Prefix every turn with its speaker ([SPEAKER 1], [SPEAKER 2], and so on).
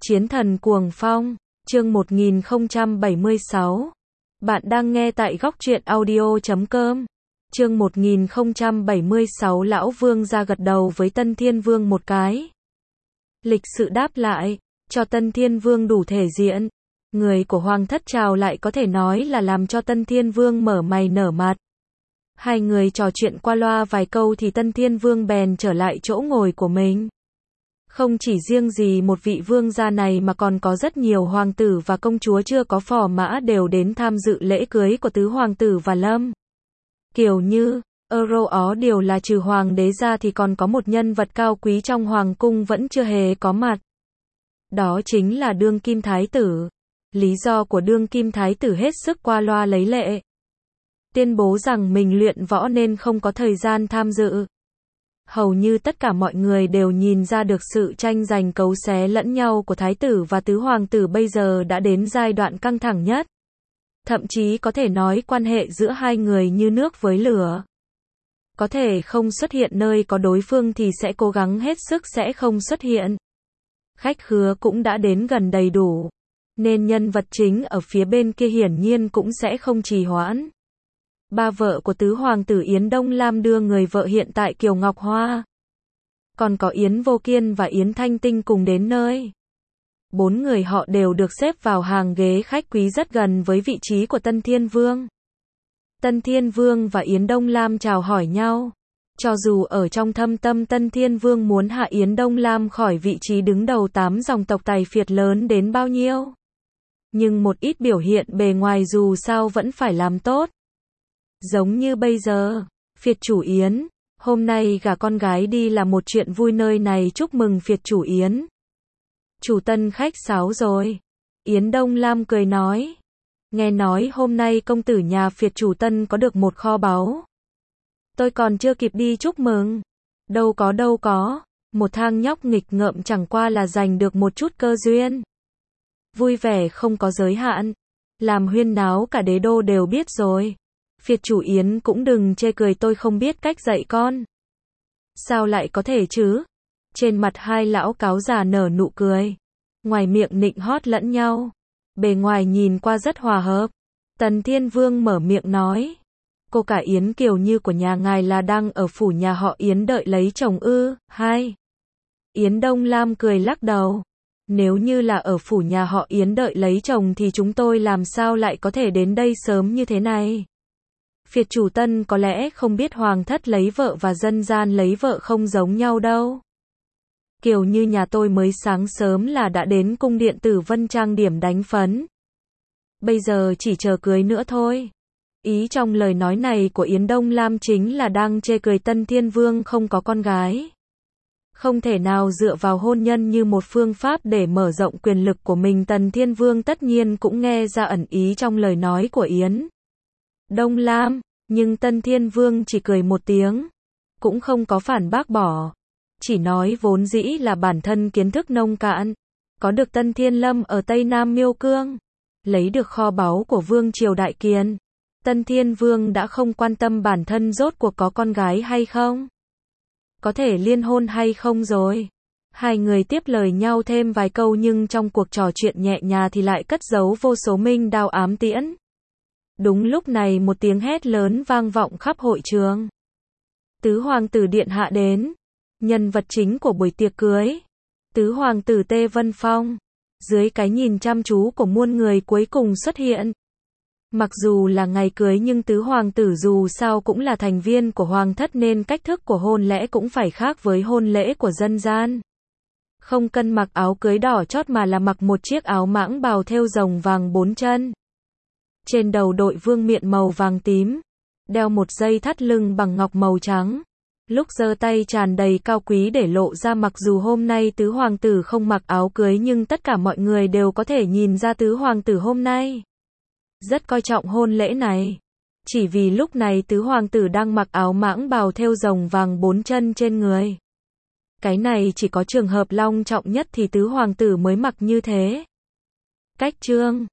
[SPEAKER 1] Chiến thần cuồng phong, chương 1076. Bạn đang nghe tại góc truyện audio.com. Chương 1076 Lão Vương ra gật đầu với Tân Thiên Vương một cái. Lịch sự đáp lại, cho Tân Thiên Vương đủ thể diện. Người của Hoàng thất chào lại có thể nói là làm cho Tân Thiên Vương mở mày nở mặt. Hai người trò chuyện qua loa vài câu thì Tân Thiên Vương bèn trở lại chỗ ngồi của mình. Không chỉ riêng gì một vị vương gia này mà còn có rất nhiều hoàng tử và công chúa chưa có phò mã đều đến tham dự lễ cưới của tứ hoàng tử và Lâm. Kiểu như, ó điều là trừ hoàng đế ra thì còn có một nhân vật cao quý trong hoàng cung vẫn chưa hề có mặt. Đó chính là đương kim thái tử. Lý do của đương kim thái tử hết sức qua loa lấy lệ. Tuyên bố rằng mình luyện võ nên không có thời gian tham dự. Hầu như tất cả mọi người đều nhìn ra được sự tranh giành cấu xé lẫn nhau của thái tử và tứ hoàng tử bây giờ đã đến giai đoạn căng thẳng nhất. Thậm chí có thể nói quan hệ giữa hai người như nước với lửa. Có thể không xuất hiện nơi có đối phương thì sẽ cố gắng hết sức sẽ không xuất hiện. Khách khứa cũng đã đến gần đầy đủ, nên nhân vật chính ở phía bên kia hiển nhiên cũng sẽ không trì hoãn. Ba vợ của tứ hoàng tử Yến Đông Lam đưa người vợ hiện tại Kiều Ngọc Hoa. Còn có Yến Vô Kiên và Yến Thanh Tinh cùng đến nơi. Bốn người họ đều được xếp vào hàng ghế khách quý rất gần với vị trí của Tân Thiên Vương. Tân Thiên Vương và Yến Đông Lam chào hỏi nhau. Cho dù ở trong thâm tâm Tân Thiên Vương muốn hạ Yến Đông Lam khỏi vị trí đứng đầu 8 dòng tộc tài phiệt lớn đến bao nhiêu. Nhưng một ít biểu hiện bề ngoài dù sao vẫn phải làm tốt. Giống như bây giờ, phiệt chủ Yến, hôm nay gả con gái đi là một chuyện vui nơi này chúc mừng phiệt chủ Yến. Chủ Tân khách sáo rồi. Yến Đông Lam cười nói. Nghe nói hôm nay công tử nhà phiệt chủ Tân có được một kho báu. Tôi còn chưa kịp đi chúc mừng. Đâu có, một thang nhóc nghịch ngợm chẳng qua là giành được một chút cơ duyên. Vui vẻ không có giới hạn. Làm huyên náo cả đế đô đều biết rồi. Phiệt chủ Yến cũng đừng chê cười tôi không biết cách dạy con. Sao lại có thể chứ? Trên mặt hai lão cáo già nở nụ cười. Ngoài miệng nịnh hót lẫn nhau. Bề ngoài nhìn qua rất hòa hợp. Tần Thiên Vương mở miệng nói. Cô cả Yến Kiều Như của nhà ngài là đang ở phủ nhà họ Yến đợi lấy chồng ư? Hai. Yến Đông Lam cười lắc đầu. Nếu như là ở phủ nhà họ Yến đợi lấy chồng thì chúng tôi làm sao lại có thể đến đây sớm như thế này? Phiệt chủ Tân có lẽ không biết hoàng thất lấy vợ và dân gian lấy vợ không giống nhau đâu. Kiều Như nhà tôi mới sáng sớm là đã đến cung điện Tử Vân trang điểm đánh phấn. Bây giờ chỉ chờ cưới nữa thôi. Ý trong lời nói này của Yến Đông Lam chính là đang chê cười Tân Thiên Vương không có con gái. Không thể nào dựa vào hôn nhân như một phương pháp để mở rộng quyền lực của mình. Tần Thiên Vương tất nhiên cũng nghe ra ẩn ý trong lời nói của Yến Đông Lam, nhưng Tân Thiên Vương chỉ cười một tiếng, cũng không có phản bác bỏ, chỉ nói vốn dĩ là bản thân kiến thức nông cạn, có được Tân Thiên Lâm ở Tây Nam Miêu Cương, lấy được kho báu của Vương triều Đại Kiền, Tân Thiên Vương đã không quan tâm bản thân rốt cuộc có con gái hay không, có thể liên hôn hay không rồi. Hai người tiếp lời nhau thêm vài câu nhưng trong cuộc trò chuyện nhẹ nhàng thì lại cất giấu vô số minh đao ám tiễn. Đúng lúc này một tiếng hét lớn vang vọng khắp hội trường. Tứ hoàng tử điện hạ đến. Nhân vật chính của buổi tiệc cưới. Tứ hoàng tử Tê Vân Phong. Dưới cái nhìn chăm chú của muôn người cuối cùng xuất hiện. Mặc dù là ngày cưới nhưng tứ hoàng tử dù sao cũng là thành viên của hoàng thất nên cách thức của hôn lễ cũng phải khác với hôn lễ của dân gian. Không cần mặc áo cưới đỏ chót mà là mặc một chiếc áo mãng bào thêu rồng vàng 4 chân. Trên đầu đội vương miện màu vàng tím, đeo một dây thắt lưng bằng ngọc màu trắng. Lúc giơ tay tràn đầy cao quý để lộ ra mặc dù hôm nay tứ hoàng tử không mặc áo cưới nhưng tất cả mọi người đều có thể nhìn ra tứ hoàng tử hôm nay rất coi trọng hôn lễ này. Chỉ vì lúc này tứ hoàng tử đang mặc áo mãng bào thêu rồng vàng 4 chân trên người. Cái này chỉ có trường hợp long trọng nhất thì tứ hoàng tử mới mặc như thế. Cách chương